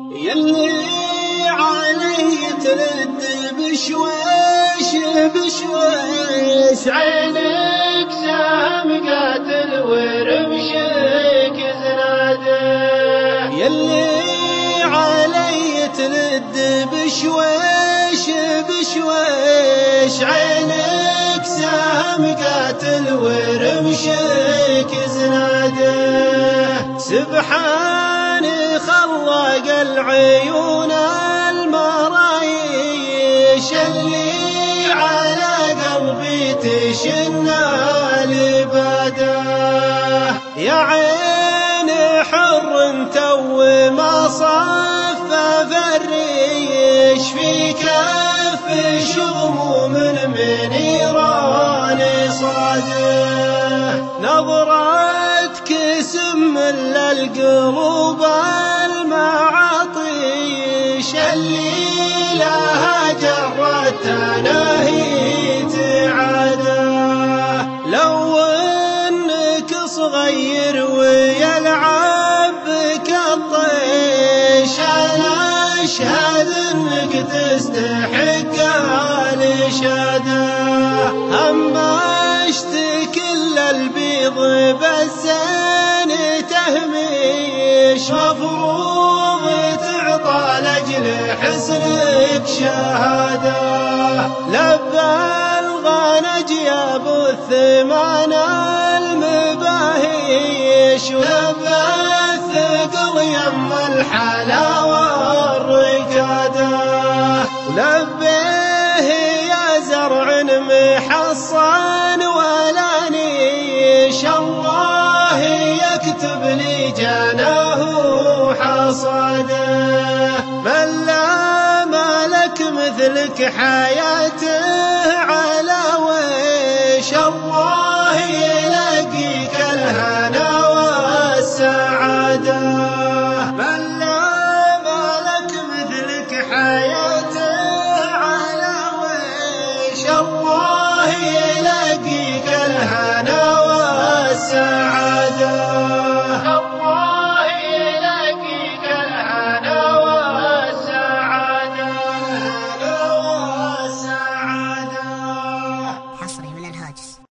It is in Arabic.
يلي علي ترد بشويش بشويش، عينك سهم قاتل ورمشك زناده. يلي علي ترد بشويش بشويش، عينك سهم قاتل ورمشك زناده. سبحان خلق العيون المرايش، اللي على قلبي تشنى لباده. يا عين حر تو ما صفف الريش، في كف شغم من نيران صاده. نظرتك سم للقلوب المعاطيش، اللي لها جرت ناهيت عاده. لو انك صغير ويلعب بك الطيش، انا اشهد انك تستحق الاشاده. اما اشتكل البيض بالزين تهميش، مفروض تعطى لاجل حسنك شهاده. لبى الغنج يا ابو الثمان المباهيش، ولبى الثقل يم الحلاوه والركاده. ولبيه يا زرع محصن ولا نيش، الله يكتب لي جناه حصاده. من لا مالك مثلك حياته على ويش، الله